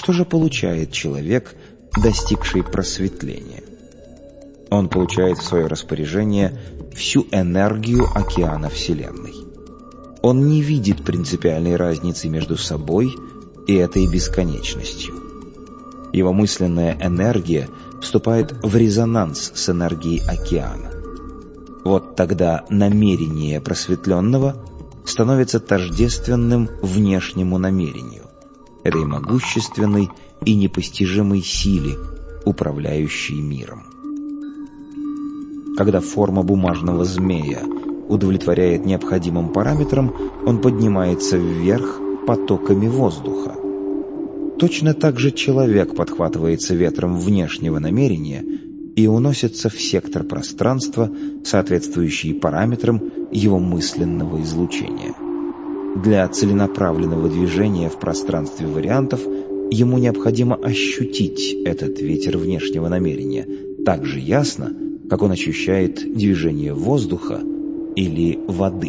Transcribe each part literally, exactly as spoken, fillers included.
Что же получает человек, достигший просветления? Он получает в свое распоряжение всю энергию океана Вселенной. Он не видит принципиальной разницы между собой и этой бесконечностью. Его мысленная энергия вступает в резонанс с энергией океана. Вот тогда намерение просветленного становится тождественным внешнему намерению, этой могущественной и непостижимой силе, управляющей миром. Когда форма бумажного змея удовлетворяет необходимым параметрам, он поднимается вверх потоками воздуха. Точно так же человек подхватывается ветром внешнего намерения и уносится в сектор пространства, соответствующий параметрам его мысленного излучения. Для целенаправленного движения в пространстве вариантов ему необходимо ощутить этот ветер внешнего намерения так же ясно, как он ощущает движение воздуха или воды.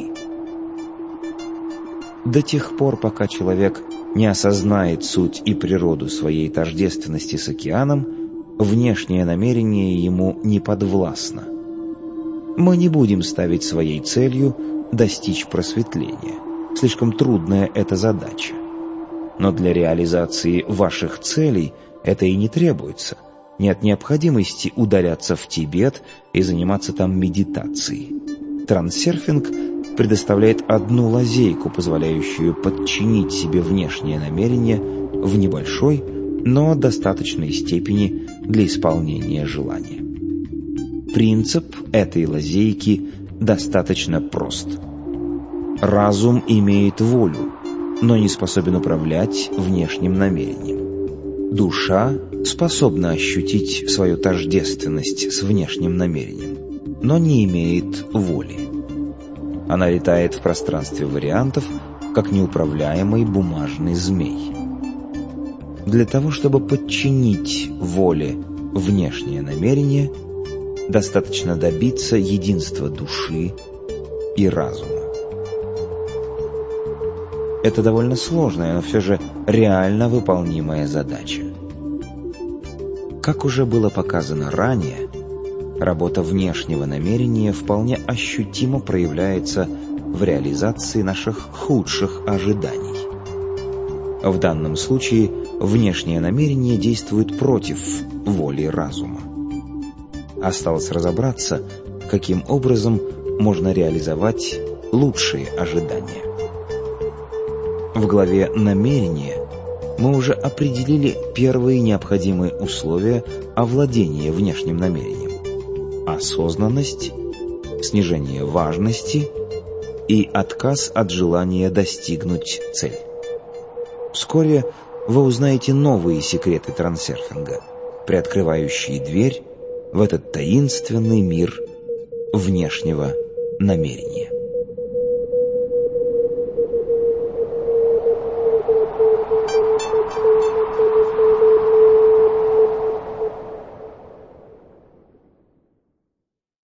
До тех пор, пока человек не осознает суть и природу своей тождественности с океаном, внешнее намерение ему не подвластно. Мы не будем ставить своей целью достичь просветления. Слишком трудная эта задача. Но для реализации ваших целей это и не требуется. Нет необходимости удаляться в Тибет и заниматься там медитацией. Трансерфинг предоставляет одну лазейку, позволяющую подчинить себе внешнее намерение в небольшой, но достаточной степени для исполнения желания. Принцип этой лазейки достаточно прост. Разум имеет волю, но не способен управлять внешним намерением. Душа способна ощутить свою тождественность с внешним намерением, но не имеет воли. Она летает в пространстве вариантов, как неуправляемый бумажный змей. Для того, чтобы подчинить воле внешнее намерение, достаточно добиться единства души и разума. Это довольно сложная, но все же реально выполнимая задача. Как уже было показано ранее, работа внешнего намерения вполне ощутимо проявляется в реализации наших худших ожиданий. В данном случае внешнее намерение действует против воли разума. Осталось разобраться, каким образом можно реализовать лучшие ожидания. В главе «Намерение» мы уже определили первые необходимые условия овладения внешним намерением: осознанность, снижение важности и отказ от желания достигнуть цели. Вскоре вы узнаете новые секреты трансерфинга, приоткрывающие дверь в этот таинственный мир внешнего намерения.